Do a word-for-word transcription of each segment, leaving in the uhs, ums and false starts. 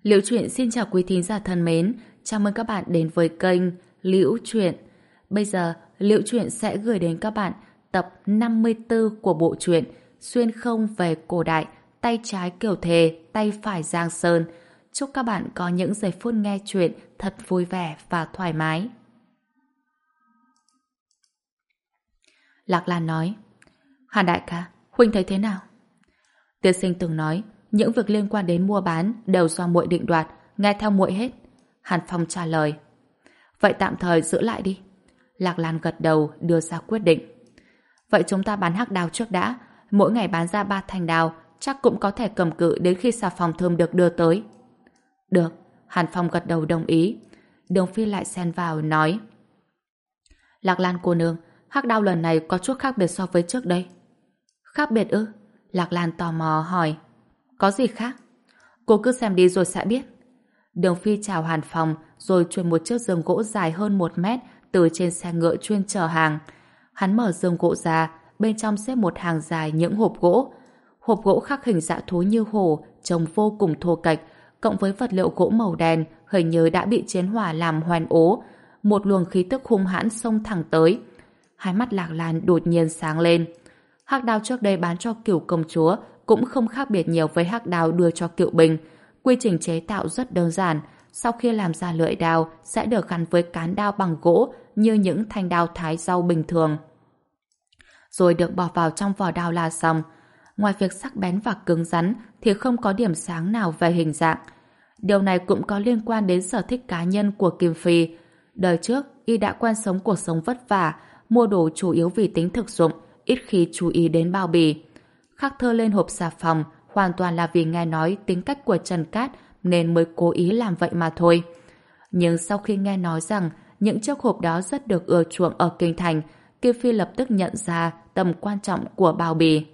Liễu Chuyện xin chào quý thính giả thân mến, chào mừng các bạn đến với kênh Liễu Chuyện. Bây giờ, Liễu Chuyện sẽ gửi đến các bạn tập năm mươi tư của bộ truyện Xuyên không về cổ đại, tay trái Kiều Thề, tay phải Giang Sơn. Chúc các bạn có những giây phút nghe chuyện thật vui vẻ và thoải mái. Lạc Lan nói: Hàn đại ca, huynh thấy thế nào? Tiên sinh từng nói, những việc liên quan đến mua bán đều do muội định đoạt, nghe theo muội hết. Hàn Phong trả lời. Vậy tạm thời giữ lại đi. Lạc Lan gật đầu đưa ra quyết định. Vậy chúng ta bán hắc đào trước đã, mỗi ngày bán ra ba thanh đào, chắc cũng có thể cầm cự đến khi xà phòng thơm được đưa tới. Được, Hàn Phong gật đầu đồng ý. Đường Phi lại xen vào nói: Lạc Lan cô nương, hắc đào lần này có chút khác biệt so với trước đây. Khác biệt ư? Lạc Lan tò mò hỏi. Có gì khác? Cô cứ xem đi rồi sẽ biết. Đường Phi chào Hàn Phong rồi chuyển một chiếc giường gỗ dài hơn một mét từ trên xe ngựa chuyên chở hàng. Hắn mở giường gỗ ra, bên trong xếp một hàng dài những hộp gỗ. Hộp gỗ khắc hình dã thú như hổ, trông vô cùng thô kệch, cộng với vật liệu gỗ màu đen hình như đã bị chiến hỏa làm hoen ố. Một luồng khí tức hung hãn xông thẳng tới. Hai mắt Lạc Lan đột nhiên sáng lên. Hắc đao trước đây bán cho Cửu công chúa cũng không khác biệt nhiều với hắc đao đưa cho Cựu Bình. Quy trình chế tạo rất đơn giản. Sau khi làm ra lưỡi đao sẽ được gắn với cán đao bằng gỗ như những thanh đao thái rau bình thường, rồi được bỏ vào trong vỏ đao là xong. Ngoài việc sắc bén và cứng rắn thì không có điểm sáng nào về hình dạng. Điều này cũng có liên quan đến sở thích cá nhân của Kim Phi. Đời trước, y đã quen sống cuộc sống vất vả, mua đồ chủ yếu vì tính thực dụng, ít khi chú ý đến bao bì. Khắc thơ lên hộp xà phòng hoàn toàn là vì nghe nói tính cách của Trần Cát nên mới cố ý làm vậy mà thôi. Nhưng sau khi nghe nói rằng những chiếc hộp đó rất được ưa chuộng ở kinh thành, Kim Phi lập tức nhận ra tầm quan trọng của bao bì.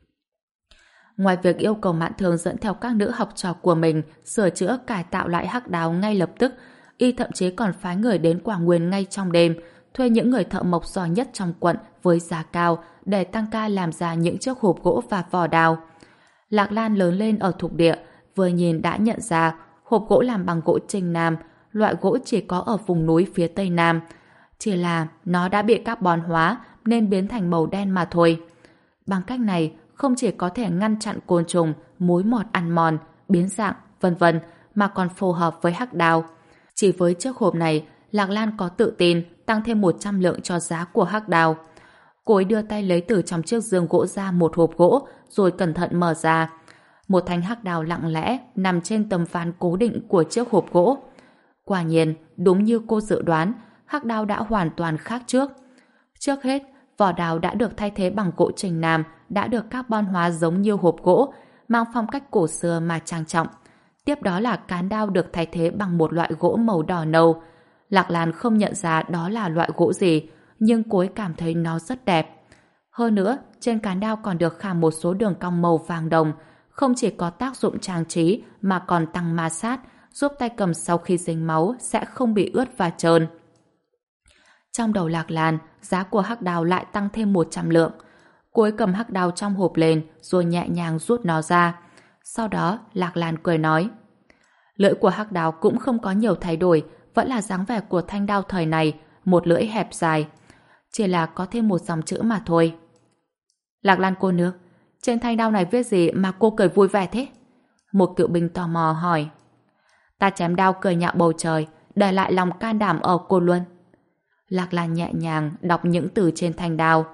Ngoài việc yêu cầu Mạn Thường dẫn theo các nữ học trò của mình sửa chữa cải tạo lại hắc đào ngay lập tức, y thậm chí còn phái người đến Quảng Nguyên ngay trong đêm, thuê những người thợ mộc giỏi nhất trong quận với giá cao để tăng ca làm ra những chiếc hộp gỗ và vỏ đào. Lạc Lan lớn lên ở thuộc địa, vừa nhìn đã nhận ra hộp gỗ làm bằng gỗ Trình Nam, loại gỗ chỉ có ở vùng núi phía Tây Nam. Chỉ là nó đã bị carbon hóa nên biến thành màu đen mà thôi. Bằng cách này, không chỉ có thể ngăn chặn côn trùng, mối mọt ăn mòn, biến dạng, vân vân, mà còn phù hợp với hắc đào. Chỉ với chiếc hộp này, Lạc Lan có tự tin tăng thêm một trăm lượng cho giá của hắc đào. Cô ấy đưa tay lấy từ trong chiếc giường gỗ ra một hộp gỗ, rồi cẩn thận mở ra. Một thanh hắc đào lặng lẽ nằm trên tấm ván cố định của chiếc hộp gỗ. Quả nhiên, đúng như cô dự đoán, hắc đào đã hoàn toàn khác trước. Trước hết, vỏ đào đã được thay thế bằng gỗ Trình Nam, đã được carbon hóa giống như hộp gỗ, mang phong cách cổ xưa mà trang trọng. Tiếp đó là cán đao được thay thế bằng một loại gỗ màu đỏ nâu. Lạc Lan không nhận ra đó là loại gỗ gì, nhưng cô ấy cảm thấy nó rất đẹp. Hơn nữa, trên cán đao còn được khảm một số đường cong màu vàng đồng, không chỉ có tác dụng trang trí mà còn tăng ma sát, giúp tay cầm sau khi dính máu sẽ không bị ướt và trơn. Trong đầu Lạc Lan, giá của hắc đào lại tăng thêm một trăm lượng. Cô ấy cầm hắc đào trong hộp lên rồi nhẹ nhàng rút nó ra. Sau đó, Lạc Lan cười nói: Lưỡi của hắc đào cũng không có nhiều thay đổi, vẫn là dáng vẻ của thanh đao thời này, một lưỡi hẹp dài. Chỉ là có thêm một dòng chữ mà thôi. Lạc Lan cô nương, trên thanh đao này viết gì mà cô cười vui vẻ thế? Một cựu binh tò mò hỏi. Ta chém đao cười nhạo bầu trời, để lại lòng can đảm ở Côn Luân. Lạc Lan nhẹ nhàng đọc những từ trên thanh đao.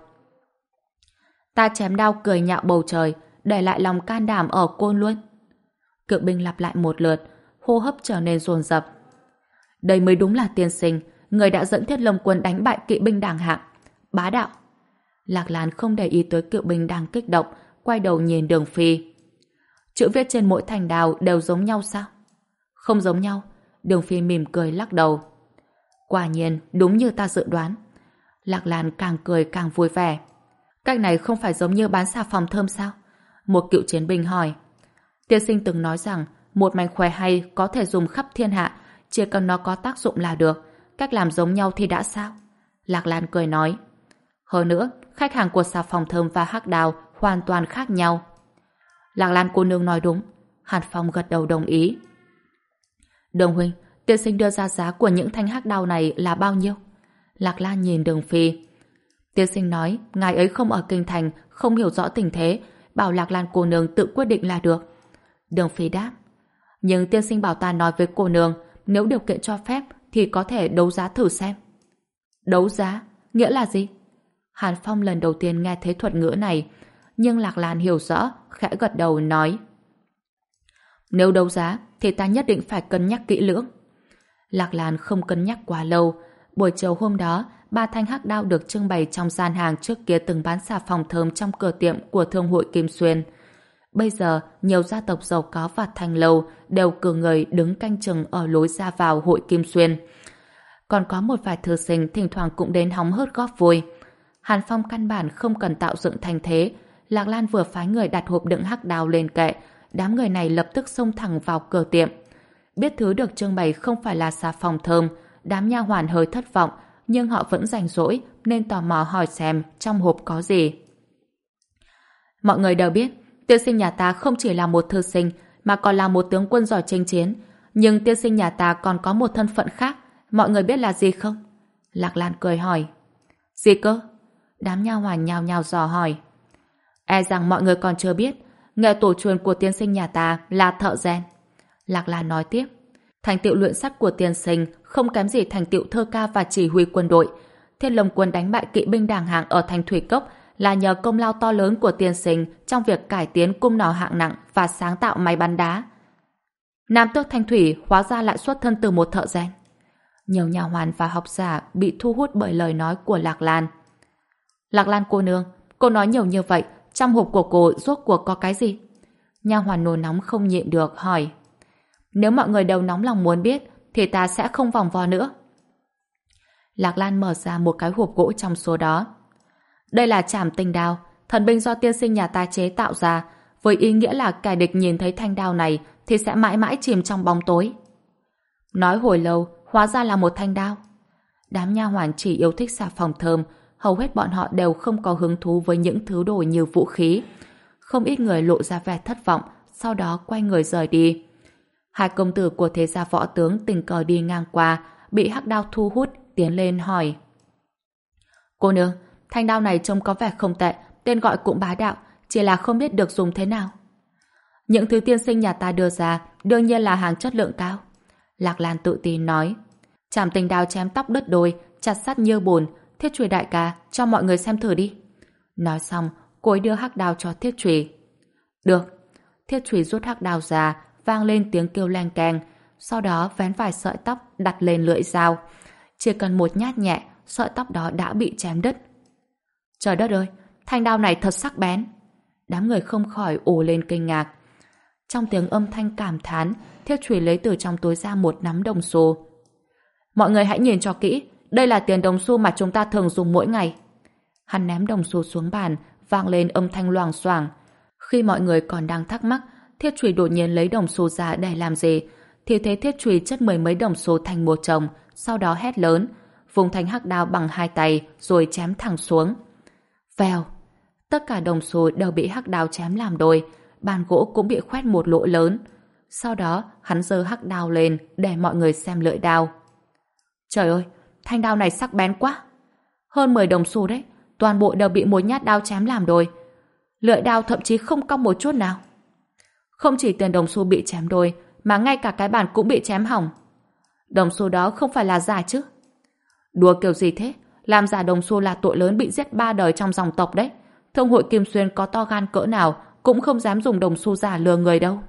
Ta chém đao cười nhạo bầu trời, để lại lòng can đảm ở Côn Luân. Cựu binh lặp lại một lượt, hô hấp trở nên dồn dập. Đây mới đúng là tiên sinh, người đã dẫn Thiết Lâm quân đánh bại kỵ binh đàng hạng. Bá đạo. Lạc Lan không để ý tới cựu binh đang kích động, quay đầu nhìn Đường Phi. Chữ viết trên mỗi thanh đao đều giống nhau sao? Không giống nhau. Đường Phi mỉm cười lắc đầu. Quả nhiên, đúng như ta dự đoán. Lạc Lan càng cười càng vui vẻ. Cách này không phải giống như bán xà phòng thơm sao? Một cựu chiến binh hỏi. Tiên sinh từng nói rằng một mảnh khóe hay có thể dùng khắp thiên hạ, chỉ cần nó có tác dụng là được. Cách làm giống nhau thì đã sao? Lạc Lan cười nói. Hơn nữa, khách hàng của xà phòng thơm và hắc đào hoàn toàn khác nhau. Lạc Lan cô nương nói đúng. Hàn Phong gật đầu đồng ý. Đường huynh, tiên sinh đưa ra giá của những thanh hắc đao này là bao nhiêu? Lạc Lan nhìn Đường Phi. Tiên sinh nói, ngài ấy không ở kinh thành, không hiểu rõ tình thế, bảo Lạc Lan cô nương tự quyết định là được. Đường Phi đáp. Nhưng tiên sinh bảo ta nói với cô nương, nếu điều kiện cho phép thì có thể đấu giá thử xem. Đấu giá? Nghĩa là gì? Hàn Phong lần đầu tiên nghe thấy thuật ngữ này, nhưng Lạc Lan hiểu rõ, khẽ gật đầu nói. Nếu đấu giá thì ta nhất định phải cân nhắc kỹ lưỡng. Lạc Lan không cân nhắc quá lâu. Buổi chiều hôm đó, ba thanh hắc đao được trưng bày trong gian hàng trước kia từng bán xà phòng thơm trong cửa tiệm của thương hội Kim Xuyên. Bây giờ, nhiều gia tộc giàu có và thành lầu đều cử người đứng canh chừng ở lối ra vào hội Kim Xuyên. Còn có một vài thư sinh thỉnh thoảng cũng đến hóng hớt góp vui. Hàn Phong căn bản không cần tạo dựng thành thế. Lạc Lan vừa phái người đặt hộp đựng hắc đao lên kệ, đám người này lập tức xông thẳng vào cửa tiệm. Biết thứ được trưng bày không phải là xà phòng thơm, đám nha hoàn hơi thất vọng, nhưng họ vẫn rảnh rỗi nên tò mò hỏi xem trong hộp có gì. Mọi người đều biết, tiên sinh nhà ta không chỉ là một thư sinh mà còn là một tướng quân giỏi chinh chiến, nhưng tiên sinh nhà ta còn có một thân phận khác, mọi người biết là gì không? Lạc Lan cười hỏi. Gì cơ? Đám nha hoàn nhao nhao dò hỏi. E rằng mọi người còn chưa biết, nghề tổ truyền của tiên sinh nhà ta là thợ rèn. Lạc Lan nói tiếp. Thành tựu luyện sắt của tiên sinh không kém gì thành tựu thơ ca và chỉ huy quân đội. Thiên Long quân đánh bại kỵ binh đàng hạng ở thành Thủy Cốc là nhờ công lao to lớn của tiên sinh trong việc cải tiến cung nỏ hạng nặng và sáng tạo máy bắn đá. Nam tước Thanh Thủy hóa ra lại xuất thân từ một thợ rèn. Nhiều nhà hoàn và học giả bị thu hút bởi lời nói của Lạc Lan. Lạc Lan cô nương, cô nói nhiều như vậy, trong hộp của cô rốt cuộc có cái gì? Nha hoàn nổi nóng không nhịn được hỏi. Nếu mọi người đều nóng lòng muốn biết thì ta sẽ không vòng vo nữa. Lạc Lan mở ra một cái hộp gỗ trong số đó. Đây là trảm tinh đao, thần binh do tiên sinh nhà ta chế tạo ra, với ý nghĩa là kẻ địch nhìn thấy thanh đao này thì sẽ mãi mãi chìm trong bóng tối. Nói hồi lâu, hóa ra là một thanh đao. Đám nha hoàn chỉ yêu thích xà phòng thơm, hầu hết bọn họ đều không có hứng thú với những thứ đồ như vũ khí. Không ít người lộ ra vẻ thất vọng, sau đó quay người rời đi. Hai công tử của thế gia võ tướng tình cờ đi ngang qua, bị hắc đao thu hút, tiến lên hỏi. Cô nương, thanh đao này trông có vẻ không tệ, tên gọi cũng bá đạo, chỉ là không biết được dùng thế nào. Những thứ tiên sinh nhà ta đưa ra đương nhiên là hàng chất lượng cao. Lạc Lan tự tin nói. Trảm tình đao chém tóc đứt đôi, chặt sắt như bùn, Thiết Chùy đại ca, cho mọi người xem thử đi. Nói xong, cô ấy đưa hắc đao cho Thiết Chùy. Được. Thiết Chùy rút hắc đao ra, vang lên tiếng kêu leng keng, sau đó vén vài sợi tóc đặt lên lưỡi dao. Chỉ cần một nhát nhẹ, sợi tóc đó đã bị chém đứt. Trời đất ơi, thanh đao này thật sắc bén. Đám người không khỏi ồ lên kinh ngạc. Trong tiếng âm thanh cảm thán, Thiết Chùy lấy từ trong túi ra một nắm đồng xu. Mọi người hãy nhìn cho kỹ, đây là tiền đồng xu mà chúng ta thường dùng mỗi ngày. Hắn ném đồng xu xuống bàn, vang lên âm thanh loảng xoảng. Khi mọi người còn đang thắc mắc Thiết Chùy đột nhiên lấy đồng xu ra để làm gì, thì thấy Thiết Chùy chất mười mấy đồng xu thành một chồng, sau đó hét lớn, vùng thanh hắc đao bằng hai tay rồi chém thẳng xuống. Vèo, tất cả đồng xu đều bị hắc đao chém làm đôi, bàn gỗ cũng bị khoét một lỗ lớn. Sau đó hắn giơ hắc đao lên để mọi người xem lưỡi đao. Trời ơi, thanh đao này sắc bén quá. Hơn mười đồng xu đấy, toàn bộ đều bị một nhát đao chém làm đôi. Lưỡi đao thậm chí không cong một chút nào. Không chỉ tiền đồng xu bị chém đôi, mà ngay cả cái bàn cũng bị chém hỏng. Đồng xu đó không phải là giả chứ? Đùa kiểu gì thế? Làm giả đồng xu là tội lớn bị giết ba đời trong dòng tộc đấy. Thương hội Kim Xuyên có to gan cỡ nào cũng không dám dùng đồng xu giả lừa người đâu.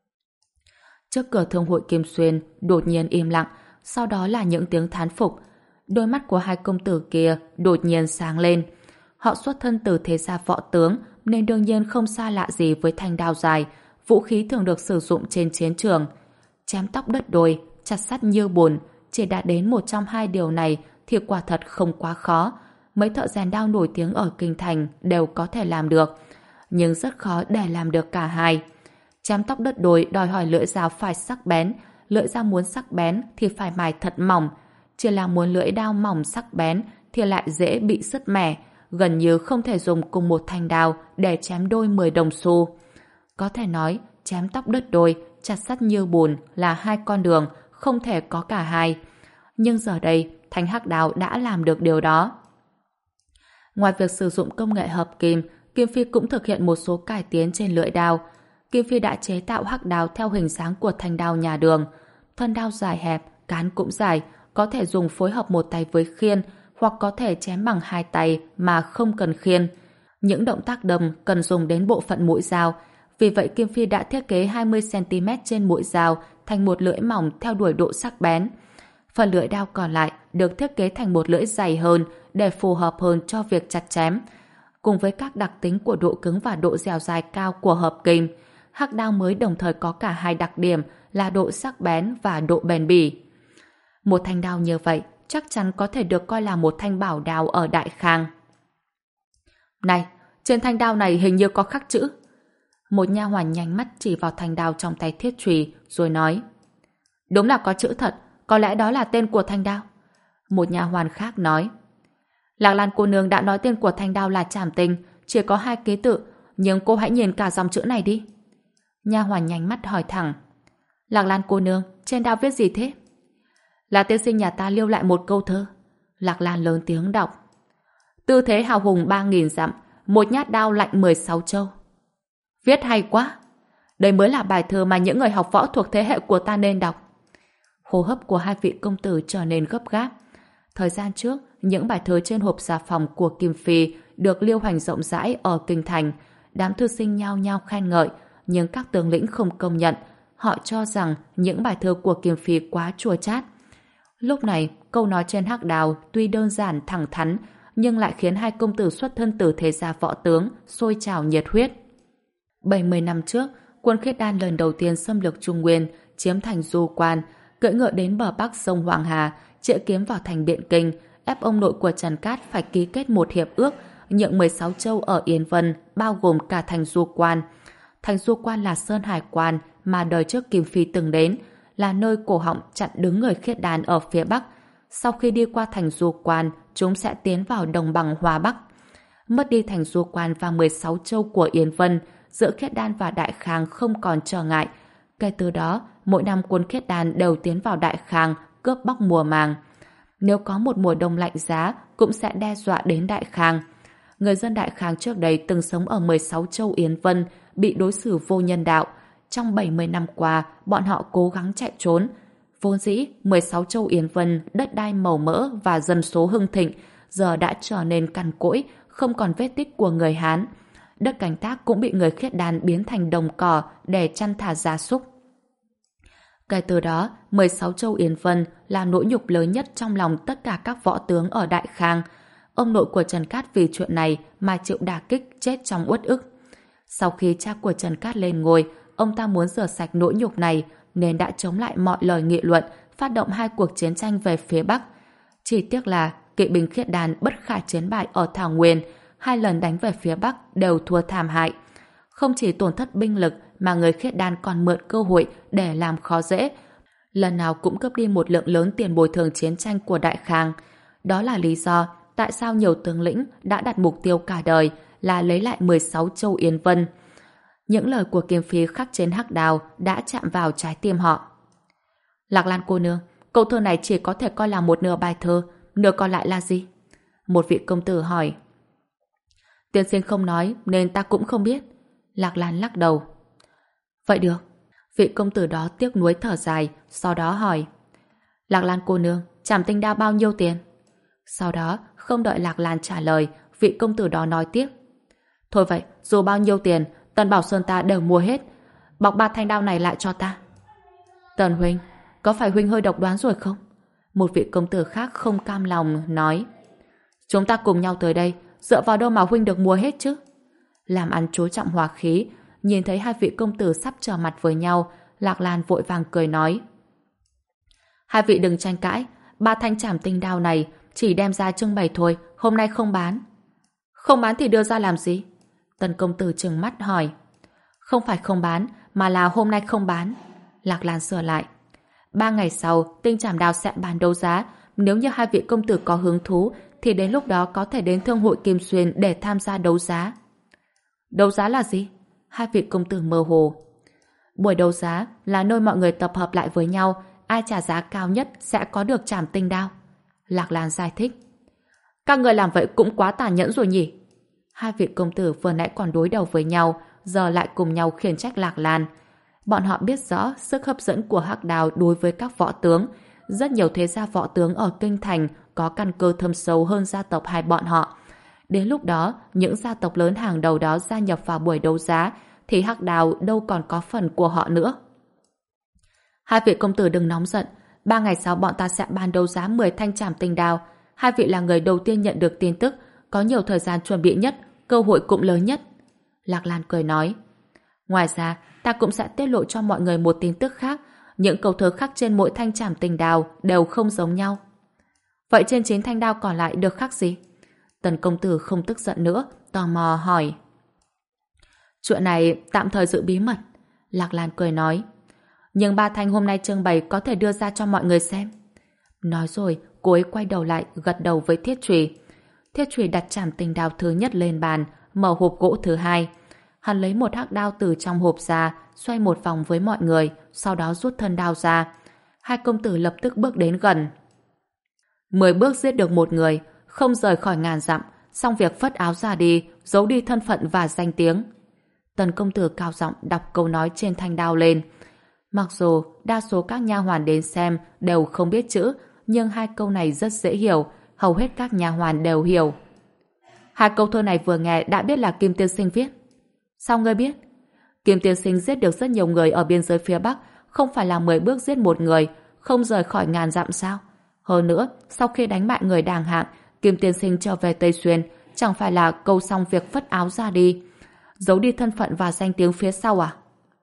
Trước cửa thương hội Kim Xuyên đột nhiên im lặng, sau đó là những tiếng thán phục. Đôi mắt của hai công tử kia đột nhiên sáng lên. Họ xuất thân từ thế gia võ tướng nên đương nhiên không xa lạ gì với thanh đao dài, vũ khí thường được sử dụng trên chiến trường. Chém tóc đứt đôi, chặt sắt như bùn, chỉ đạt đến một trong hai điều này thì quả thật không quá khó. Mấy thợ rèn đao nổi tiếng ở kinh thành đều có thể làm được, nhưng rất khó để làm được cả hai. Chém tóc đứt đôi đòi hỏi lưỡi dao phải sắc bén, lưỡi dao muốn sắc bén thì phải mài thật mỏng, chỉ là muốn lưỡi đao mỏng sắc bén thì lại dễ bị sứt mẻ, gần như không thể dùng cùng một thanh đao để chém đôi mười đồng xu. Có thể nói, chém tóc đứt đôi, chặt sắt như bùn là hai con đường không thể có cả hai. Nhưng giờ đây, thanh hắc đao đã làm được điều đó. Ngoài việc sử dụng công nghệ hợp kim, Kim Phi cũng thực hiện một số cải tiến trên lưỡi đao. Kim Phi đã chế tạo hắc đao theo hình dáng của thanh đao nhà đường. Thân đao dài hẹp, cán cũng dài, có thể dùng phối hợp một tay với khiên, hoặc có thể chém bằng hai tay mà không cần khiên. Những động tác đâm cần dùng đến bộ phận mũi dao, vì vậy Kim Phi đã thiết kế hai mươi xăng ti mét trên mũi dao thành một lưỡi mỏng theo đuổi độ sắc bén. Phần lưỡi đao còn lại được thiết kế thành một lưỡi dày hơn để phù hợp hơn cho việc chặt chém. Cùng với các đặc tính của độ cứng và độ dẻo dai cao của hợp kim, hắc đao mới đồng thời có cả hai đặc điểm là độ sắc bén và độ bền bỉ. Một thanh đao như vậy chắc chắn có thể được coi là một thanh bảo đao ở Đại Khang. Này, trên thanh đao này hình như có khắc chữ. Một nha hoàn nhanh mắt chỉ vào thanh đao trong tay Thiết Trùy rồi nói: Đúng là có chữ thật, có lẽ đó là tên của thanh đao. Một nha hoàn khác nói: Lạc Lan cô nương đã nói tên của thanh đao là Trảm Tinh, chỉ có hai ký tự, nhưng cô hãy nhìn cả dòng chữ này đi. Nha hoàn nhanh mắt hỏi thẳng: Lạc Lan cô nương, trên đao viết gì thế? Là tiên sinh nhà ta lưu lại một câu thơ. Lạc Lan lớn tiếng đọc: Tư thế hào hùng ba nghìn dặm, một nhát đao lạnh mười sáu châu. Viết hay quá. Đây mới là bài thơ mà những người học võ thuộc thế hệ của ta nên đọc. Hô hấp của hai vị công tử trở nên gấp gáp. Thời gian trước, những bài thơ trên hộp xà phòng của Kim Phi được lưu hành rộng rãi ở kinh thành. Đám thư sinh nhao nhao khen ngợi, nhưng các tướng lĩnh không công nhận. Họ cho rằng những bài thơ của Kim Phi quá chua chát. Lúc này, câu nói trên hắc đao tuy đơn giản thẳng thắn, nhưng lại khiến hai công tử xuất thân từ thế gia võ tướng sôi trào nhiệt huyết. bảy mươi năm trước, quân Khiết Đan lần đầu tiên xâm lược Trung Nguyên, chiếm thành Du Quan, cưỡi ngựa đến bờ bắc sông Hoàng Hà, chĩa kiếm vào thành Biện Kinh, ép ông nội của Trần Cát phải ký kết một hiệp ước nhượng mười sáu châu ở Yên Vân, bao gồm cả thành Du Quan. Thành Du Quan là sơn hải quan mà đời trước Kim Phi từng đến, là nơi cổ họng chặn đứng người Khiết Đan ở phía bắc. Sau khi đi qua thành Du Quan, chúng sẽ tiến vào đồng bằng Hoa Bắc. Mất đi thành Du Quan và mười sáu châu của Yên Vân, giữa Khiết Đan và Đại Khang không còn trở ngại. Kể từ đó, mỗi năm quân Khiết Đan đều tiến vào Đại Khang cướp bóc mùa màng. Nếu có một mùa đông lạnh giá, cũng sẽ đe dọa đến Đại Khang. Người dân Đại Khang trước đây từng sống ở mười sáu châu Yến Vân, bị đối xử vô nhân đạo. Trong bảy mươi năm qua, bọn họ cố gắng chạy trốn. Vốn dĩ, mười sáu châu Yến Vân, đất đai màu mỡ và dân số hưng thịnh, giờ đã trở nên cằn cỗi, không còn vết tích của người Hán. Đất canh tác cũng bị người Khiết Đan biến thành đồng cỏ để chăn thả gia súc. Kể từ đó, mười sáu châu Yến Vân là nỗi nhục lớn nhất trong lòng tất cả các võ tướng ở Đại Khang. Ông nội của Trần Cát vì chuyện này mà chịu đả kích, chết trong uất ức. Sau khi cha của Trần Cát lên ngôi, ông ta muốn rửa sạch nỗi nhục này nên đã chống lại mọi lời nghị luận, phát động hai cuộc chiến tranh về phía Bắc. Chỉ tiếc là kỵ binh Khiết Đan bất khả chiến bại ở Thảo Nguyên, hai lần đánh về phía Bắc đều thua thảm hại. Không chỉ tổn thất binh lực mà người Khiết Đan còn mượn cơ hội để làm khó dễ. Lần nào cũng cướp đi một lượng lớn tiền bồi thường chiến tranh của Đại Khang. Đó là lý do tại sao nhiều tướng lĩnh đã đặt mục tiêu cả đời là lấy lại mười sáu châu Yến Vân. Những lời của Kim Phi khắc trên hắc đao đã chạm vào trái tim họ. Lạc Lan cô nương, câu thơ này chỉ có thể coi là một nửa bài thơ, nửa còn lại là gì? Một vị công tử hỏi. Tiên sinh không nói nên ta cũng không biết. Lạc Lan lắc đầu. Vậy được. Vị công tử đó tiếc nuối thở dài, sau đó hỏi. Lạc Lan cô nương, Trảm Tinh đao bao nhiêu tiền? Sau đó, không đợi Lạc Lan trả lời, vị công tử đó nói tiếp. Thôi vậy, dù bao nhiêu tiền, Tần Bảo Sơn ta đều mua hết. Bọc ba thanh đao này lại cho ta. Tần huynh, có phải huynh hơi độc đoán rồi không? Một vị công tử khác không cam lòng nói. Chúng ta cùng nhau tới đây, dựa vào đâu mà huynh được mua hết chứ? Làm ăn chú trọng hòa khí, nhìn thấy hai vị công tử sắp trở mặt với nhau, Lạc Lan vội vàng cười nói. Hai vị đừng tranh cãi, ba thanh Trảm Tinh đao này chỉ đem ra trưng bày thôi, hôm nay không bán. Không bán thì đưa ra làm gì? Tần công tử trừng mắt hỏi. Không phải không bán, mà là hôm nay không bán. Lạc Lan sửa lại. Ba ngày sau, Tinh Trảm đao sẽ bán đấu giá. Nếu như hai vị công tử có hứng thú, thì đến lúc đó có thể đến Thương hội Kim Xuyên để tham gia đấu giá. Đấu giá là gì? Hai vị công tử mơ hồ. Buổi đấu giá là nơi mọi người tập hợp lại với nhau, ai trả giá cao nhất sẽ có được trảm tinh đao. Lạc Lan giải thích. Các người làm vậy cũng quá tàn nhẫn rồi nhỉ? Hai vị công tử vừa nãy còn đối đầu với nhau, giờ lại cùng nhau khiển trách Lạc Lan. Bọn họ biết rõ sức hấp dẫn của hắc đao đối với các võ tướng. Rất nhiều thế gia võ tướng ở kinh thành có căn cơ thâm sâu hơn gia tộc hai bọn họ. Đến lúc đó, những gia tộc lớn hàng đầu đó gia nhập vào buổi đấu giá, thì hắc đao đâu còn có phần của họ nữa. Hai vị công tử đừng nóng giận. Ba ngày sau bọn ta sẽ ban đấu giá mười thanh trảm tinh đao. Hai vị là người đầu tiên nhận được tin tức, có nhiều thời gian chuẩn bị nhất, cơ hội cũng lớn nhất. Lạc Lan cười nói. Ngoài ra, ta cũng sẽ tiết lộ cho mọi người một tin tức khác. Những câu thơ khắc trên mỗi thanh trảm tinh đao đều không giống nhau. Vậy trên chín thanh đao còn lại được khắc gì? Tần công tử không tức giận nữa, tò mò hỏi. Chuyện này tạm thời giữ bí mật. Lạc Lan cười nói. Nhưng ba thanh hôm nay trưng bày có thể đưa ra cho mọi người xem. Nói rồi, cô ấy quay đầu lại gật đầu với Thiết Trùy. Thiết Trùy đặt trảm tinh đao thứ nhất lên bàn, mở hộp gỗ thứ hai. Hắn lấy một hắc đao từ trong hộp ra, xoay một vòng với mọi người, sau đó rút thân đao ra. Hai công tử lập tức bước đến gần. Mười bước giết được một người, không rời khỏi ngàn dặm, xong việc phất áo ra đi, giấu đi thân phận và danh tiếng. Tần công tử cao giọng đọc câu nói trên thanh đao lên. Mặc dù đa số các nha hoàn đến xem đều không biết chữ, nhưng hai câu này rất dễ hiểu, hầu hết các nha hoàn đều hiểu. Hai câu thơ này vừa nghe đã biết là Kim tiên sinh viết. Sao ngươi biết? Kim tiên sinh giết được rất nhiều người ở biên giới phía Bắc, không phải là mười bước giết một người, không rời khỏi ngàn dặm sao? Hơn nữa, sau khi đánh bại người đàng hạng, Kim tiên sinh trở về Tây Xuyên, chẳng phải là câu xong việc phất áo ra đi, giấu đi thân phận và danh tiếng phía sau à?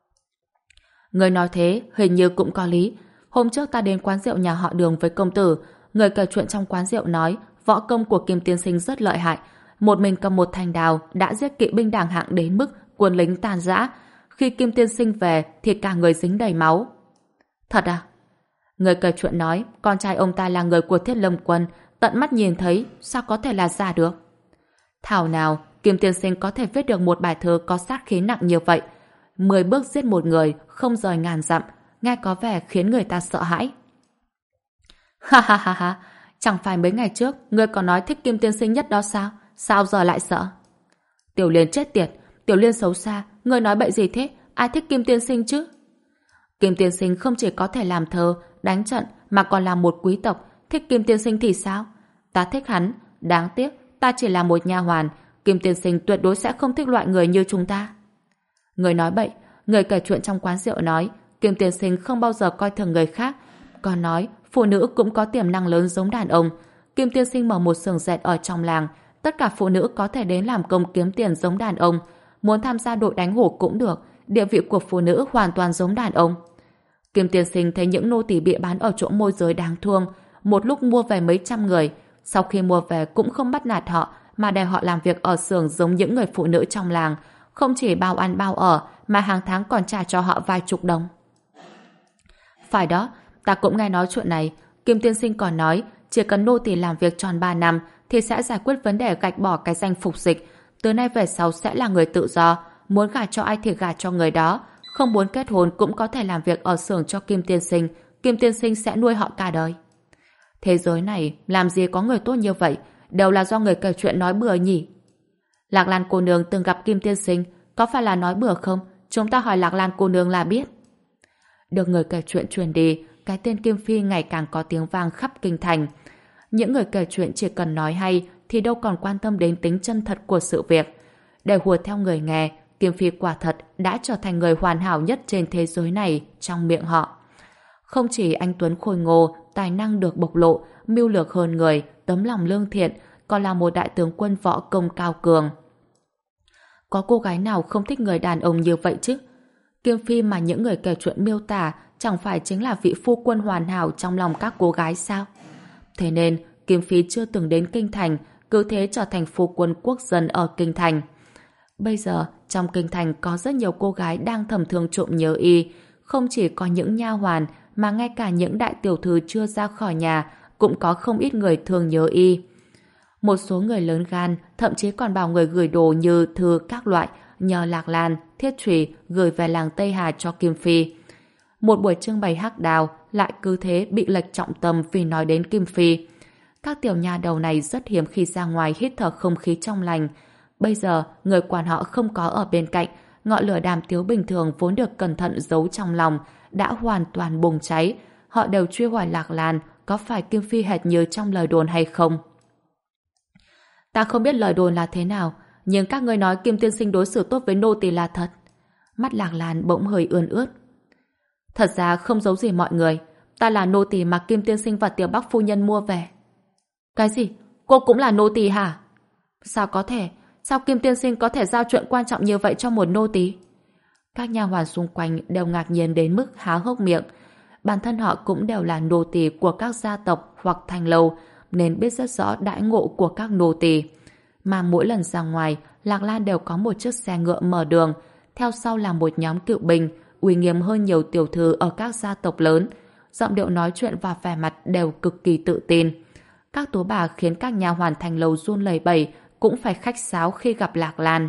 Người nói thế hình như cũng có lý. Hôm trước ta đến quán rượu nhà họ Đường với công tử, người kể chuyện trong quán rượu nói võ công của Kim tiên sinh rất lợi hại, một mình cầm một thanh đao đã giết kỵ binh đàng hạng đến mức quân lính tàn rã. Khi Kim tiên sinh về thì cả người dính đầy máu. Thật à? Người kể chuyện nói con trai ông ta là người của Thiết Lâm quân, tận mắt nhìn thấy, sao có thể là giả được? Thảo nào Kim tiên sinh có thể viết được một bài thơ có sát khí nặng như vậy. Mười bước giết một người, không rời ngàn dặm, nghe có vẻ khiến người ta sợ hãi. Ha ha ha ha, chẳng phải mấy ngày trước ngươi còn nói thích Kim tiên sinh nhất đó sao? Sao giờ lại sợ? Tiểu Liên chết tiệt, Tiểu Liên xấu xa, ngươi nói bậy gì thế? Ai thích Kim tiên sinh chứ? Kim tiên sinh không chỉ có thể làm thơ, đánh trận mà còn là một quý tộc. Thích Kim tiên sinh thì sao? Ta thích hắn, đáng tiếc ta chỉ là một nha hoàn. Kim tiên sinh tuyệt đối sẽ không thích loại người như chúng ta. Người nói bậy, người kể chuyện trong quán rượu nói Kim tiên sinh không bao giờ coi thường người khác, còn nói phụ nữ cũng có tiềm năng lớn giống đàn ông. Kim tiên sinh mở một xưởng dệt ở trong làng, tất cả phụ nữ có thể đến làm công kiếm tiền giống đàn ông, muốn tham gia đội đánh hổ cũng được, địa vị của phụ nữ hoàn toàn giống đàn ông. Kim tiên sinh thấy những nô tỳ bị bán ở chỗ môi giới đáng thương, một lúc mua về mấy trăm người, sau khi mua về cũng không bắt nạt họ mà để họ làm việc ở xưởng giống những người phụ nữ trong làng, không chỉ bao ăn bao ở mà hàng tháng còn trả cho họ vài chục đồng. Phải đó, ta cũng nghe nói chuyện này. Kim tiên sinh còn nói chỉ cần nô tỳ làm việc tròn ba năm thì sẽ giải quyết vấn đề gạch bỏ cái danh phục dịch. Từ nay về sau sẽ là người tự do, muốn gả cho ai thì gả cho người đó, không muốn kết hôn cũng có thể làm việc ở xưởng cho Kim tiên sinh. Kim tiên sinh sẽ nuôi họ cả đời. Thế giới này làm gì có người tốt như vậy, đều là do người kể chuyện nói bừa nhỉ? Lạc Lan cô nương từng gặp Kim tiên sinh, có phải là nói bừa không? Chúng ta hỏi Lạc Lan cô nương là biết. Được người kể chuyện truyền đi, cái tên Kim Phi ngày càng có tiếng vang khắp kinh thành. Những người kể chuyện chỉ cần nói hay thì đâu còn quan tâm đến tính chân thật của sự việc. Để hùa theo người nghe, Kim Phi quả thật đã trở thành người hoàn hảo nhất trên thế giới này trong miệng họ. Không chỉ anh tuấn khôi ngô, tài năng được bộc lộ, mưu lược hơn người, tấm lòng lương thiện, còn là một đại tướng quân võ công cao cường. Có cô gái nào không thích người đàn ông như vậy chứ? Kim Phi mà những người kể chuyện miêu tả chẳng phải chính là vị phu quân hoàn hảo trong lòng các cô gái sao? Thế nên Kim Phi chưa từng đến kinh thành, cứ thế trở thành phu quân quốc dân ở kinh thành. Bây giờ trong kinh thành có rất nhiều cô gái đang thầm thương trộm nhớ y, không chỉ có những nha hoàn mà ngay cả những đại tiểu thư chưa ra khỏi nhà cũng có không ít người thương nhớ y. Một số người lớn gan thậm chí còn bảo người gửi đồ như thư các loại nhờ Lạc Lan, Thiết Trùy gửi về làng Tây Hà cho Kim Phi. Một buổi trưng bày hắc đào lại cứ thế bị lệch trọng tâm vì nói đến Kim Phi. Các tiểu nha đầu này rất hiếm khi ra ngoài hít thở không khí trong lành. Bây giờ, người quản họ không có ở bên cạnh, ngọn lửa đàm tiếu bình thường vốn được cẩn thận giấu trong lòng, đã hoàn toàn bùng cháy. Họ đều truy hỏi Lạc Lan có phải Kim Phi hệt như trong lời đồn hay không. Ta không biết lời đồn là thế nào, nhưng các ngươi nói Kim tiên sinh đối xử tốt với nô tỳ là thật. Mắt Lạc Lan bỗng hơi ươn ướt. Thật ra không giấu gì mọi người, ta là nô tỳ mà Kim tiên sinh và Tiểu Bắc phu nhân mua về. Cái gì? Cô cũng là nô tỳ hả? Sao có thể? Sao Kim tiên sinh có thể giao chuyện quan trọng như vậy cho một nô tỳ? Các nha hoàn xung quanh đều ngạc nhiên đến mức há hốc miệng. Bản thân họ cũng đều là nô tỳ của các gia tộc hoặc thành lâu, nên biết rất rõ đãi ngộ của các nô tỳ. Mà mỗi lần ra ngoài, Lạc Lan đều có một chiếc xe ngựa mở đường, theo sau là một nhóm cựu binh, uy nghiêm hơn nhiều tiểu thư ở các gia tộc lớn. Giọng điệu nói chuyện và vẻ mặt đều cực kỳ tự tin. Các tú bà khiến các nha hoàn thành lầu run lẩy bẩy, cũng phải khách sáo khi gặp Lạc Lan.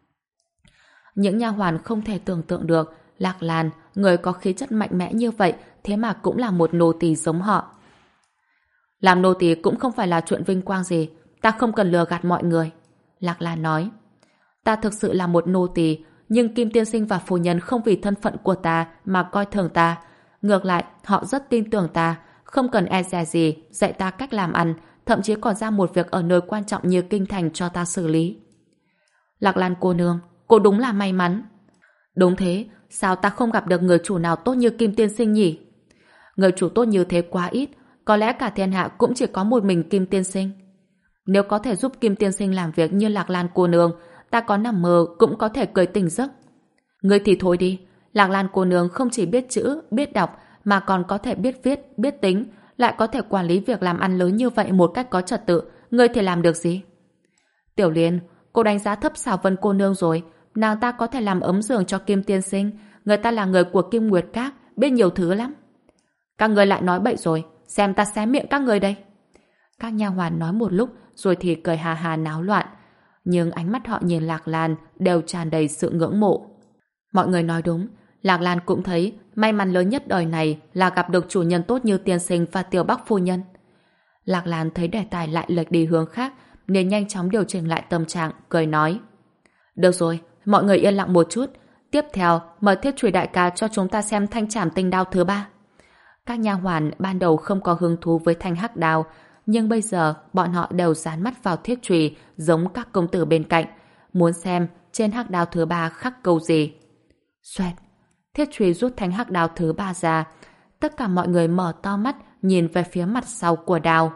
Những nha hoàn không thể tưởng tượng được Lạc Lan, người có khí chất mạnh mẽ như vậy, thế mà cũng là một nô tỳ giống họ. Làm nô tỳ cũng không phải là chuyện vinh quang gì, ta không cần lừa gạt mọi người. Lạc Lan nói, ta thực sự là một nô tỳ, nhưng Kim tiên sinh và phu nhân không vì thân phận của ta mà coi thường ta. Ngược lại, họ rất tin tưởng ta, không cần e dè gì, dạy ta cách làm ăn, thậm chí còn ra một việc ở nơi quan trọng như kinh thành cho ta xử lý. Lạc Lan cô nương, cô đúng là may mắn. Đúng thế, sao ta không gặp được người chủ nào tốt như Kim tiên sinh nhỉ? Người chủ tốt như thế quá ít, có lẽ cả thiên hạ cũng chỉ có một mình Kim tiên sinh. Nếu có thể giúp Kim tiên sinh làm việc như Lạc Lan cô nương, ta có nằm mơ cũng có thể cười tỉnh giấc. Ngươi thì thôi đi, Lạc Lan cô nương không chỉ biết chữ, biết đọc, mà còn có thể biết viết, biết tính, lại có thể quản lý việc làm ăn lớn như vậy một cách có trật tự, ngươi thì làm được gì? Tiểu Liên, cô đánh giá thấp Xảo Vân cô nương rồi, nàng ta có thể làm ấm giường cho Kim tiên sinh, người ta là người của Kim Nguyệt Các, biết nhiều thứ lắm. Các ngươi lại nói bậy rồi, xem ta xé miệng các ngươi đây. Các nha hoàn nói một lúc rồi thì cười hà hà náo loạn, nhưng ánh mắt họ nhìn Lạc Lan đều tràn đầy sự ngưỡng mộ. Mọi người nói đúng, Lạc Lan cũng thấy may mắn lớn nhất đời này là gặp được chủ nhân tốt như tiên sinh và Tiểu Bắc phu nhân. Lạc Lan thấy đề tài lại lệch đi hướng khác nên nhanh chóng điều chỉnh lại tâm trạng, cười nói, được rồi, mọi người yên lặng một chút, tiếp theo mời Thiết Chùy đại ca cho chúng ta xem thanh trảm tinh đao thứ ba. Các nha hoàn ban đầu không có hứng thú với thanh hắc đao, nhưng bây giờ bọn họ đều dán mắt vào Thiết Chùy giống các công tử bên cạnh, muốn xem trên hắc đao thứ ba khắc câu gì. Xoẹt, Thiết Chùy rút thanh hắc đao thứ ba ra, tất cả mọi người mở to mắt nhìn về phía mặt sau của đao.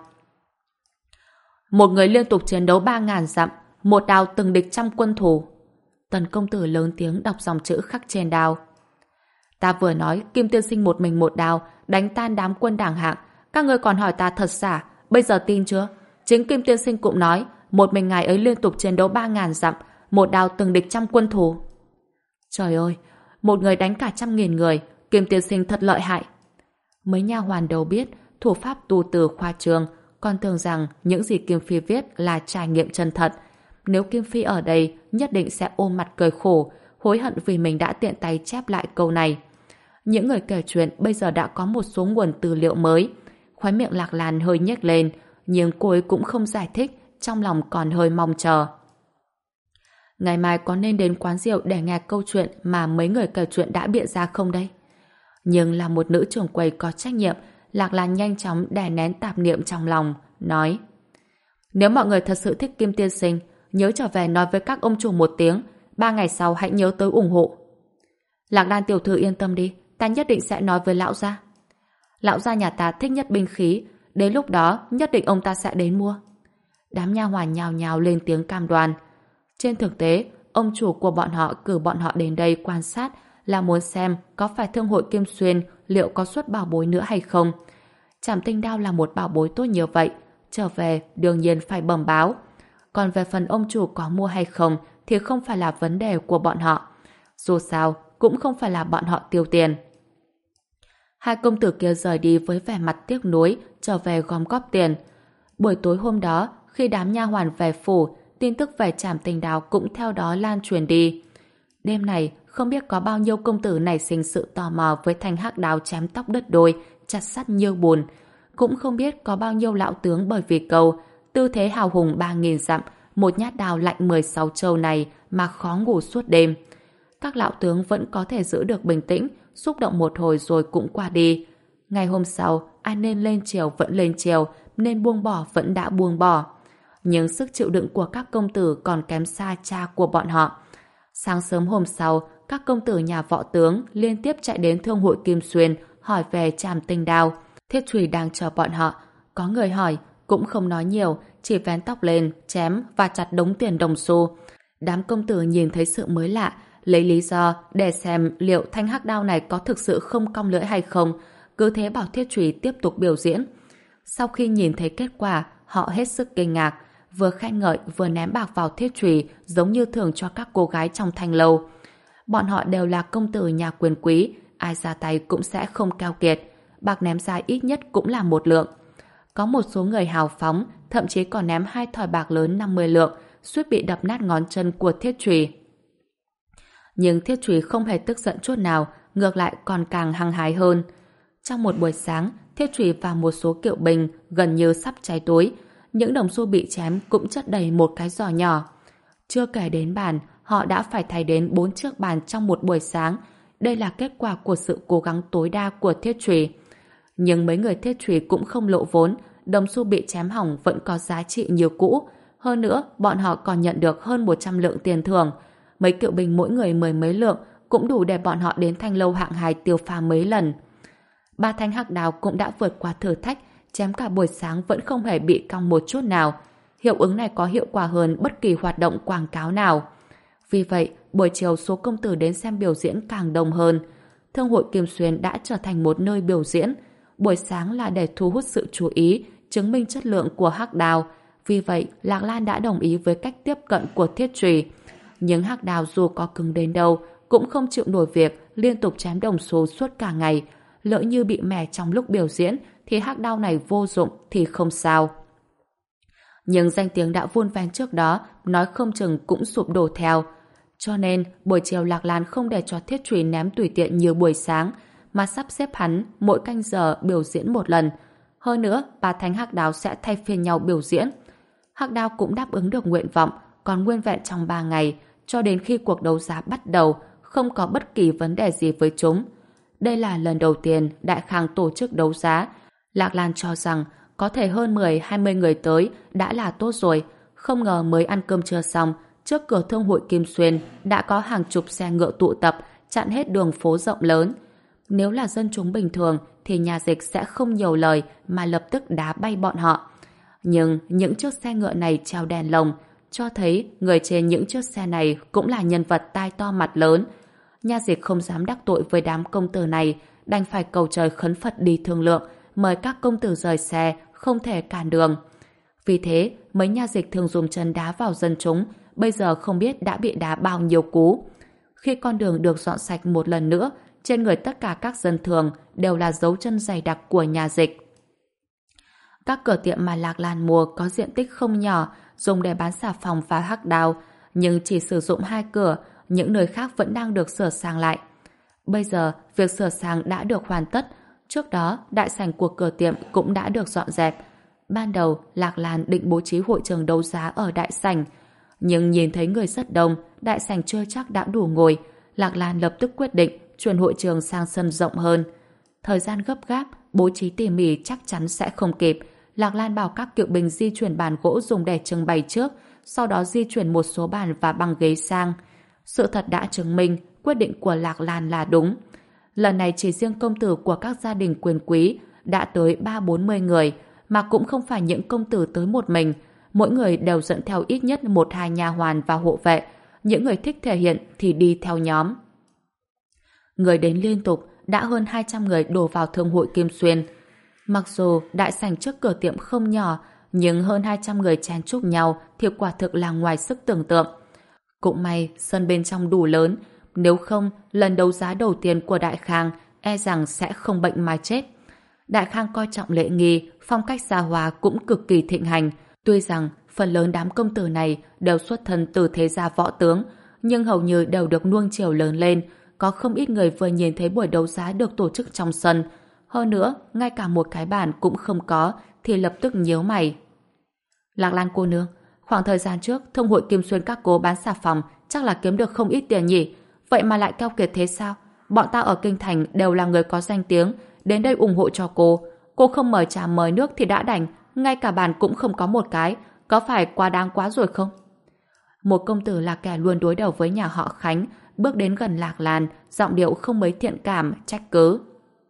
Một người liên tục chiến đấu ba ngàn dặm, một đao từng địch trăm quân thủ. Tần công tử lớn tiếng đọc dòng chữ khắc trên đao. Ta vừa nói Kim tiên sinh một mình một đao đánh tan đám quân đảng hạng, các ngươi còn hỏi ta thật giả, bây giờ tin chưa? Chính Kim tiên sinh cũng nói một mình ngài ấy liên tục chiến đấu ba ngàn dặm, một đao từng địch trăm quân thủ. Trời ơi, một người đánh cả trăm nghìn người, Kim tiên sinh thật lợi hại. Mấy nha hoàn đầu biết thủ pháp tu từ khoa trương, còn tưởng rằng những gì Kim Phi viết là trải nghiệm chân thật. Nếu Kim Phi ở đây nhất định sẽ ôm mặt cười khổ, hối hận vì mình đã tiện tay chép lại câu này. Những người kể chuyện bây giờ đã có một số nguồn tư liệu mới. Khóe miệng Lạc Lan hơi nhếch lên, nhưng cô ấy cũng không giải thích, trong lòng còn hơi mong chờ. Ngày mai có nên đến quán rượu để nghe câu chuyện mà mấy người kể chuyện đã bịa ra không đây? Nhưng là một nữ trưởng quầy có trách nhiệm, Lạc Lan nhanh chóng đè nén tạp niệm trong lòng, nói: nếu mọi người thật sự thích Kim tiên sinh, nhớ trở về nói với các ông chủ một tiếng, ba ngày sau hãy nhớ tới ủng hộ. Lạc Đan tiểu thư yên tâm đi, ta nhất định sẽ nói với lão gia. Lão gia nhà ta thích nhất binh khí, đến lúc đó nhất định ông ta sẽ đến mua. Đám nha hoàn nhào nhào lên tiếng cam đoan. Trên thực tế, ông chủ của bọn họ cử bọn họ đến đây quan sát là muốn xem có phải thương hội Kim Xuyên liệu có xuất bảo bối nữa hay không. Trảm tinh đao là một bảo bối tốt như vậy, trở về đương nhiên phải bẩm báo. Còn về phần ông chủ có mua hay không thì không phải là vấn đề của bọn họ. Dù sao, cũng không phải là bọn họ tiêu tiền. Hai công tử kia rời đi với vẻ mặt tiếc nuối, trở về gom góp tiền. Buổi tối hôm đó, khi đám nha hoàn về phủ, tin tức về trảm tinh đao cũng theo đó lan truyền đi. Đêm này, không biết có bao nhiêu công tử nảy sinh sự tò mò với thanh hắc đao chém tóc đứt đôi, chặt sắt như bùn. Cũng không biết có bao nhiêu lão tướng bởi vì câu tư thế hào hùng ba nghìn dặm, một nhát đao lạnh mười sáu châu này mà khó ngủ suốt đêm. Các lão tướng vẫn có thể giữ được bình tĩnh, xúc động một hồi rồi cũng qua đi. Ngày hôm sau, ai nên lên triều vẫn lên triều, nên buông bỏ vẫn đã buông bỏ. Nhưng sức chịu đựng của các công tử còn kém xa cha của bọn họ. Sáng sớm hôm sau, các công tử nhà võ tướng liên tiếp chạy đến thương hội Kim Xuyên hỏi về trảm tinh đao. Thiết Trùy đang chờ bọn họ. Có người hỏi, cũng không nói nhiều, chỉ vén tóc lên, chém và chặt đống tiền đồng xu. Đám công tử nhìn thấy sự mới lạ, lấy lý do để xem liệu thanh hắc đao này có thực sự không cong lưỡi hay không, cứ thế bảo Thiết Trùy tiếp tục biểu diễn. Sau khi nhìn thấy kết quả, họ hết sức kinh ngạc, vừa khen ngợi vừa ném bạc vào Thiết Trùy giống như thường cho các cô gái trong thanh lâu. Bọn họ đều là công tử nhà quyền quý, ai ra tay cũng sẽ không keo kiệt, bạc ném ra ít nhất cũng là một lượng. Có một số người hào phóng, thậm chí còn ném hai thỏi bạc lớn năm mươi lượng, suýt bị đập nát ngón chân của Thiết Trùy. Nhưng Thiết Trùy không hề tức giận chút nào, ngược lại còn càng hăng hái hơn. Trong một buổi sáng, Thiết Trùy và một số kiệu binh gần như sắp cháy tối, những đồng xu bị chém cũng chất đầy một cái giỏ nhỏ. Chưa kể đến bàn, họ đã phải thay đến bốn chiếc bàn trong một buổi sáng. Đây là kết quả của sự cố gắng tối đa của Thiết Trùy. Nhưng mấy người Thiết Trùy cũng không lộ vốn, đồng xu bị chém hỏng vẫn có giá trị như cũ. Hơn nữa, bọn họ còn nhận được hơn một trăm lượng tiền thưởng. Mấy kiệu binh mỗi người mười mấy lượng cũng đủ để bọn họ đến thanh lâu hạng hai tiêu pha mấy lần. Ba thanh hắc đao cũng đã vượt qua thử thách, chém cả buổi sáng vẫn không hề bị cong một chút nào. Hiệu ứng này có hiệu quả hơn bất kỳ hoạt động quảng cáo nào. Vì vậy, buổi chiều số công tử đến xem biểu diễn càng đông hơn. Thương hội Kim Xuyên đã trở thành một nơi biểu diễn. Buổi sáng là để thu hút sự chú ý, chứng minh chất lượng của hắc đao. Vì vậy, Lạc Lan đã đồng ý với cách tiếp cận của Thiết Trùy. Nhưng hắc đao dù có cứng đến đâu, cũng không chịu nổi việc liên tục chém đồng xu suốt cả ngày. Lỡ như bị mẻ trong lúc biểu diễn, thì hắc đao này vô dụng thì không sao. Nhưng danh tiếng đã vun vén trước đó, nói không chừng cũng sụp đổ theo. Cho nên, buổi chiều Lạc Lan không để cho Thiết Trùy ném tùy tiện như buổi sáng, mà sắp xếp hắn mỗi canh giờ biểu diễn một lần. Hơn nữa, ba thanh hắc đao sẽ thay phiên nhau biểu diễn. Hắc đao cũng đáp ứng được nguyện vọng, còn nguyên vẹn trong ba ngày, cho đến khi cuộc đấu giá bắt đầu, không có bất kỳ vấn đề gì với chúng. Đây là lần đầu tiên Đại Khang tổ chức đấu giá. Lạc Lan cho rằng có thể hơn mười hai mươi người tới đã là tốt rồi. Không ngờ mới ăn cơm trưa xong, trước cửa thương hội Kim Xuyên đã có hàng chục xe ngựa tụ tập, chặn hết đường phố rộng lớn. Nếu là dân chúng bình thường thì nhà dịch sẽ không nhiều lời mà lập tức đá bay bọn họ. Nhưng những chiếc xe ngựa này treo đèn lồng, cho thấy người trên những chiếc xe này cũng là nhân vật tai to mặt lớn. Nha dịch không dám đắc tội với đám công tử này, đành phải cầu trời khấn Phật đi thương lượng, mời các công tử rời xe, không thể cản đường. Vì thế, mấy nha dịch thường dùng chân đá vào dân chúng, bây giờ không biết đã bị đá bao nhiêu cú. Khi con đường được dọn sạch một lần nữa, trên người tất cả các dân thường đều là dấu chân dày đặc của nhà dịch. Các cửa tiệm mà Lạc Lan mua có diện tích không nhỏ, dùng để bán xà phòng và hắc đao, nhưng chỉ sử dụng hai cửa, những nơi khác vẫn đang được sửa sang lại. Bây giờ, việc sửa sang đã được hoàn tất. Trước đó, đại sảnh của cửa tiệm cũng đã được dọn dẹp. Ban đầu, Lạc Lan định bố trí hội trường đấu giá ở đại sảnh. Nhưng nhìn thấy người rất đông, đại sảnh chưa chắc đã đủ ngồi. Lạc Lan lập tức quyết định chuyển hội trường sang sân rộng hơn. Thời gian gấp gáp, bố trí tỉ mỉ chắc chắn sẽ không kịp. Lạc Lan bảo các kiệu binh di chuyển bàn gỗ dùng để trưng bày trước, sau đó di chuyển một số bàn và băng ghế sang. Sự thật đã chứng minh quyết định của Lạc Lan là đúng. Lần này chỉ riêng công tử của các gia đình quyền quý đã tới ba bốn mươi người, mà cũng không phải những công tử tới một mình. Mỗi người đều dẫn theo ít nhất một hai nha hoàn và hộ vệ. Những người thích thể hiện thì đi theo nhóm. Người đến liên tục, đã hơn hai trăm người đổ vào thương hội Kim Xuyên. Mặc dù đại sảnh trước cửa tiệm không nhỏ, nhưng hơn hai trăm người chen chúc nhau thì quả thực là ngoài sức tưởng tượng. Cũng may sân bên trong đủ lớn, nếu không lần đấu giá đầu tiên của Đại Khang e rằng sẽ không bệnh mà chết. Đại Khang coi trọng lễ nghi, phong cách xa hoa cũng cực kỳ thịnh hành. Tuy rằng phần lớn đám công tử này đều xuất thân từ thế gia võ tướng, nhưng hầu như đều được nuông chiều lớn lên. Có không ít người vừa nhìn thấy buổi đấu giá được tổ chức trong sân. Hơn nữa, ngay cả một cái bàn cũng không có, thì lập tức nhíu mày. Lạc Lan cô nương, khoảng thời gian trước, Thông hội Kim Xuyên các cô bán xà phòng chắc là kiếm được không ít tiền nhỉ? Vậy mà lại keo kiệt thế sao? Bọn ta ở Kinh Thành đều là người có danh tiếng, đến đây ủng hộ cho cô. Cô không mời trà mời nước thì đã đành, ngay cả bàn cũng không có một cái, có phải quá đáng quá rồi không? Một công tử là kẻ luôn đối đầu với nhà họ Khánh, bước đến gần Lạc Lan, giọng điệu không mấy thiện cảm, trách cứ.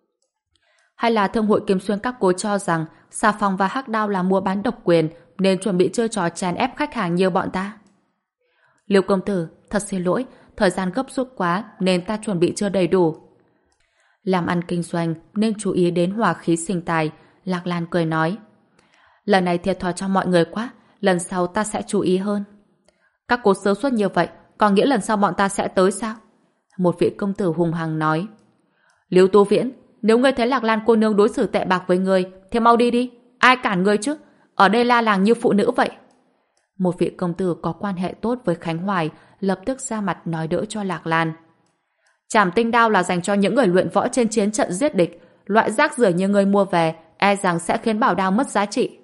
Hay là Thương hội Kim Xuyên các cô cho rằng xà phòng và hắc đao là mua bán độc quyền, nên chuẩn bị chơi trò chèn ép khách hàng như bọn ta? Liêu công tử, thật xin lỗi, thời gian gấp rút quá nên ta chuẩn bị chưa đầy đủ. Làm ăn kinh doanh nên chú ý đến hòa khí sinh tài, Lạc Lan cười nói. Lần này thiệt thòi cho mọi người quá, lần sau ta sẽ chú ý hơn. Các cô sơ suất như vậy, có nghĩa lần sau bọn ta sẽ tới sao? Một vị công tử hùng hăng nói. Liêu Tu Viễn, nếu ngươi thấy Lạc Lan cô nương đối xử tệ bạc với ngươi, thì mau đi đi, ai cản ngươi chứ? Ở đây la làng như phụ nữ vậy. Một vị công tử có quan hệ tốt với Khánh Hoài lập tức ra mặt nói đỡ cho Lạc Lan. Trảm tinh đao là dành cho những người luyện võ trên chiến trận giết địch, loại rác rưởi như ngươi mua về e rằng sẽ khiến bảo đao mất giá trị.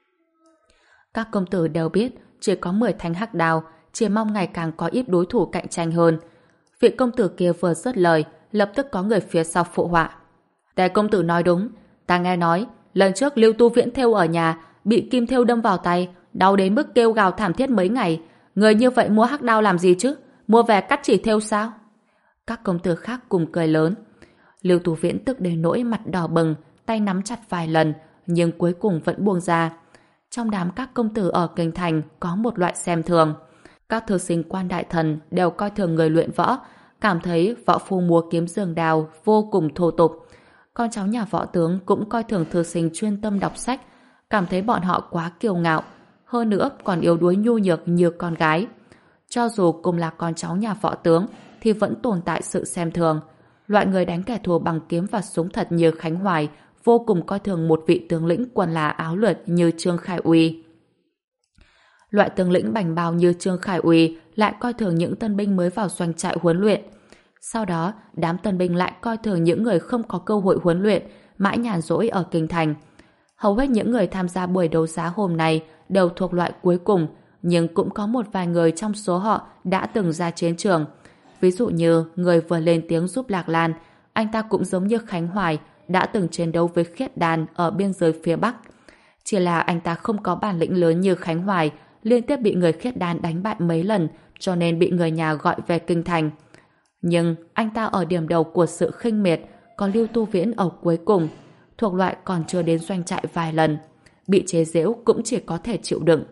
Các công tử đều biết chỉ có mười thanh hắc đao, chỉ mong ngày càng có ít đối thủ cạnh tranh hơn. Vị công tử kia vừa dứt lời, lập tức có người phía sau phụ họa. Tề công tử nói đúng, ta nghe nói lần trước Lưu Tu Viễn thêu ở nhà bị kim thêu đâm vào tay, đau đến mức kêu gào thảm thiết mấy ngày. Người như vậy mua hắc đao làm gì chứ? Mua về cắt chỉ thêu sao? Các công tử khác cùng cười lớn. Lưu Tu Viễn tức đến nỗi mặt đỏ bừng, tay nắm chặt vài lần, nhưng cuối cùng vẫn buông ra. Trong đám các công tử ở Kinh Thành có một loại xem thường. Các thư sinh quan đại thần đều coi thường người luyện võ, cảm thấy võ phu múa kiếm giường đào vô cùng thô tục. Con cháu nhà võ tướng cũng coi thường thư sinh chuyên tâm đọc sách, cảm thấy bọn họ quá kiêu ngạo, hơn nữa còn yếu đuối nhu nhược như con gái. Cho dù cùng là con cháu nhà võ tướng thì vẫn tồn tại sự xem thường. Loại người đánh kẻ thù bằng kiếm và súng thật như Khánh Hoài vô cùng coi thường một vị tướng lĩnh quần là áo lượt như Trương Khải Uy. Loại tướng lĩnh bành bao như Trương Khải Uy lại coi thường những tân binh mới vào doanh trại huấn luyện. Sau đó, đám tân binh lại coi thường những người không có cơ hội huấn luyện, mãi nhàn rỗi ở Kinh Thành. Hầu hết những người tham gia buổi đấu giá hôm nay đều thuộc loại cuối cùng, nhưng cũng có một vài người trong số họ đã từng ra chiến trường. Ví dụ như người vừa lên tiếng giúp Lạc Lan, anh ta cũng giống như Khánh Hoài, đã từng chiến đấu với Khiết Đan ở biên giới phía Bắc. Chỉ là anh ta không có bản lĩnh lớn như Khánh Hoài, liên tiếp bị người Khiết Đan đánh bại mấy lần, cho nên bị người nhà gọi về Kinh Thành. Nhưng anh ta ở điểm đầu của sự khinh miệt, còn Lưu Tu Viễn ở cuối cùng, thuộc loại còn chưa đến doanh trại vài lần. Bị chế giễu cũng chỉ có thể chịu đựng.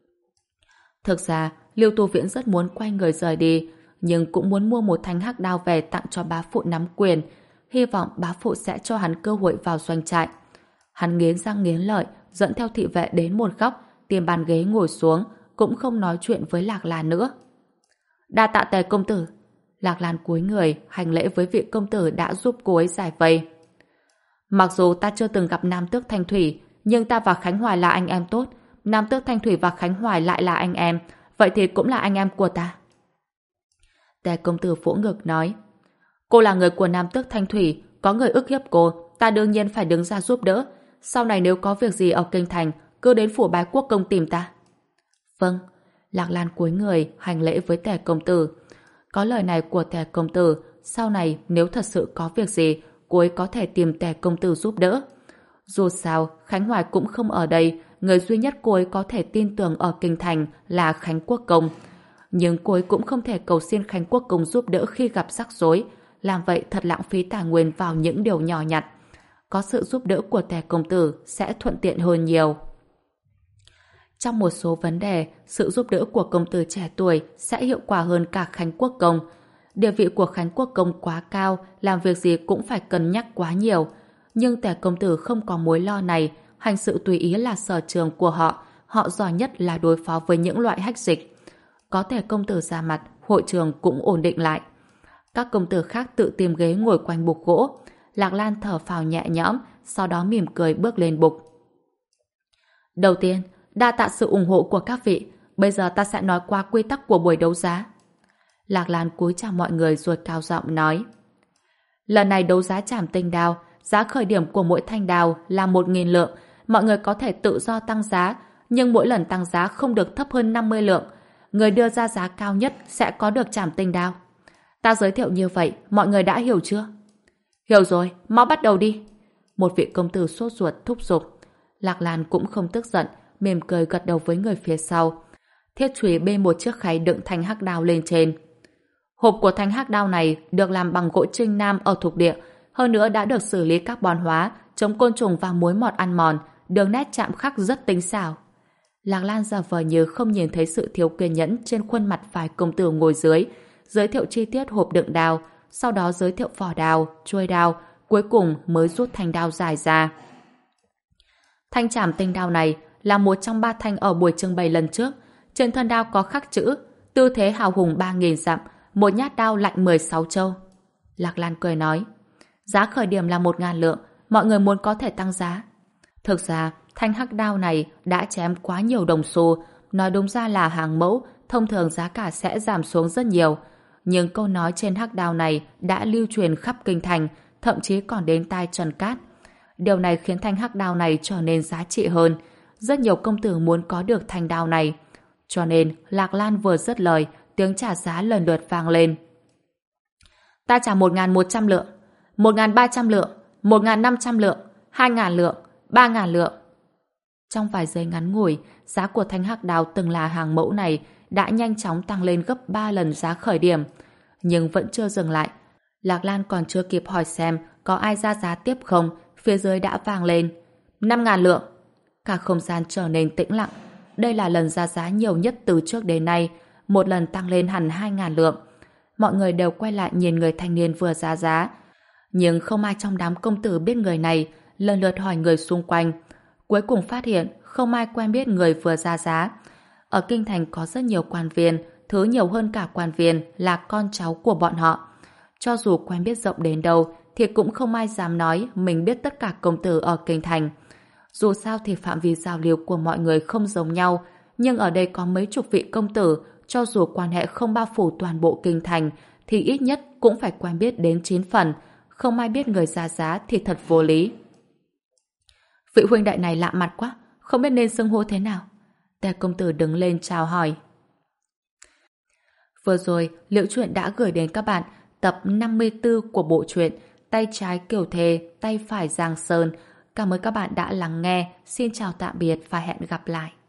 Thực ra, Lưu Tu Viễn rất muốn quay người rời đi, nhưng cũng muốn mua một thanh hắc đao về tặng cho bá phụ nắm quyền, hy vọng bá phụ sẽ cho hắn cơ hội vào doanh trại. Hắn nghiến răng nghiến lợi, dẫn theo thị vệ đến một góc, tìm bàn ghế ngồi xuống, cũng không nói chuyện với Lạc Lan nữa. Đa tạ Tề công tử. Lạc Lan cúi người, hành lễ với vị công tử đã giúp cô ấy giải vây. Mặc dù ta chưa từng gặp Nam Tước Thanh Thủy, nhưng ta và Khánh Hoài là anh em tốt. Nam Tước Thanh Thủy và Khánh Hoài lại là anh em, vậy thì cũng là anh em của ta. Tề công tử vỗ ngực nói, cô là người của Nam Tước Thanh Thủy, có người ức hiếp cô, ta đương nhiên phải đứng ra giúp đỡ. Sau này nếu có việc gì ở Kinh Thành, cứ đến phủ Bái Quốc công tìm ta. Vâng. Lạc Lan cúi người, hành lễ với Tề công tử. Có lời này của Tề công tử, sau này nếu thật sự có việc gì, cô ấy có thể tìm Tề công tử giúp đỡ. Dù sao, Khánh Hoài cũng không ở đây, người duy nhất cô ấy có thể tin tưởng ở Kinh Thành là Khánh Quốc công. Nhưng cô ấy cũng không thể cầu xin Khánh Quốc công giúp đỡ khi gặp rắc rối, làm vậy thật lãng phí tài nguyên vào những điều nhỏ nhặt. Có sự giúp đỡ của Tề công tử sẽ thuận tiện hơn nhiều. Trong một số vấn đề, sự giúp đỡ của công tử trẻ tuổi sẽ hiệu quả hơn cả Khánh Quốc công. Địa vị của Khánh Quốc công quá cao, làm việc gì cũng phải cân nhắc quá nhiều. Nhưng Tề công tử không có mối lo này, hành sự tùy ý là sở trường của họ, họ giỏi nhất là đối phó với những loại hách dịch. Có Tề công tử ra mặt, hội trường cũng ổn định lại. Các công tử khác tự tìm ghế ngồi quanh bục gỗ. Lạc Lan thở phào nhẹ nhõm, sau đó mỉm cười bước lên bục. Đầu tiên, đa tạ sự ủng hộ của các vị. Bây giờ ta sẽ nói qua quy tắc của buổi đấu giá. Lạc Lan cúi chào mọi người rồi cao giọng nói. Lần này đấu giá trảm tinh đao, giá khởi điểm của mỗi thanh đao là một nghìn lượng. Mọi người có thể tự do tăng giá, nhưng mỗi lần tăng giá không được thấp hơn năm mươi lượng. Người đưa ra giá cao nhất sẽ có được trảm tinh đao. Ta giới thiệu như vậy, mọi người đã hiểu chưa? Hiểu rồi, mau bắt đầu đi. Một vị công tử sốt ruột thúc giục. Lạc Lan cũng không tức giận, mỉm cười gật đầu với người phía sau. Thiết Chùy bê một chiếc khay đựng thanh hắc đao lên trên. Hộp của thanh hắc đao này được làm bằng gỗ trinh nam ở thuộc địa, hơn nữa đã được xử lý carbon hóa, chống côn trùng và muối mọt ăn mòn, đường nét chạm khắc rất tinh xảo. Lạc Lan giả vờ như không nhìn thấy sự thiếu kiên nhẫn trên khuôn mặt vài công tử ngồi dưới, giới thiệu chi tiết hộp đựng đao, sau đó giới thiệu vỏ đao, chuôi đao, cuối cùng mới rút thanh đao dài ra. Thanh trảm tinh đao này là một trong ba thanh ở buổi trưng bày lần trước. Trên thân đao có khắc chữ tư thế hào hùng ba nghìn dặm, một nhát đao lạnh mười sáu châu. Lạc Lan cười nói, giá khởi điểm là một ngàn lượng, mọi người muốn có thể tăng giá. Thực ra, thanh hắc đao này đã chém quá nhiều đồng xu, nói đúng ra là hàng mẫu, thông thường giá cả sẽ giảm xuống rất nhiều. Nhưng câu nói trên hắc đao này đã lưu truyền khắp kinh thành, thậm chí còn đến tai Trần Cát. Điều này khiến thanh hắc đao này trở nên giá trị hơn. Rất nhiều công tử muốn có được thanh đao này. Cho nên, Lạc Lan vừa dứt lời, tiếng trả giá lần lượt vang lên. Ta trả một nghìn một trăm lượng, một nghìn ba trăm lượng, một nghìn năm trăm lượng, hai nghìn lượng, ba nghìn lượng. Trong vài giây ngắn ngủi, giá của thanh hắc đao từng là hàng mẫu này đã nhanh chóng tăng lên gấp ba lần giá khởi điểm. Nhưng vẫn chưa dừng lại. Lạc Lan còn chưa kịp hỏi xem có ai ra giá tiếp không, phía dưới đã vang lên. năm nghìn lượng. Cả không gian trở nên tĩnh lặng. Đây là lần ra giá nhiều nhất từ trước đến nay, một lần tăng lên hẳn hai nghìn lượng. Mọi người đều quay lại nhìn người thanh niên vừa ra giá. Nhưng không ai trong đám công tử biết người này, lần lượt hỏi người xung quanh. Cuối cùng phát hiện không ai quen biết người vừa ra giá. Ở kinh thành có rất nhiều quan viên, thứ nhiều hơn cả quan viên là con cháu của bọn họ. Cho dù quen biết rộng đến đâu thì cũng không ai dám nói mình biết tất cả công tử ở kinh thành. Dù sao thì phạm vi giao lưu của mọi người không giống nhau, nhưng ở đây có mấy chục vị công tử, cho dù quan hệ không bao phủ toàn bộ kinh thành thì ít nhất cũng phải quen biết đến chín phần. Không ai biết người ra giá thì thật vô lý. Vị huynh đệ này lạ mặt quá, không biết nên xưng hô thế nào. Tề công tử đứng lên chào hỏi. Vừa rồi, Liễu Chuyện đã gửi đến các bạn tập năm mươi tư của bộ truyện Tay trái Kiều Thề, tay phải Giang Sơn. Cảm ơn các bạn đã lắng nghe. Xin chào tạm biệt và hẹn gặp lại.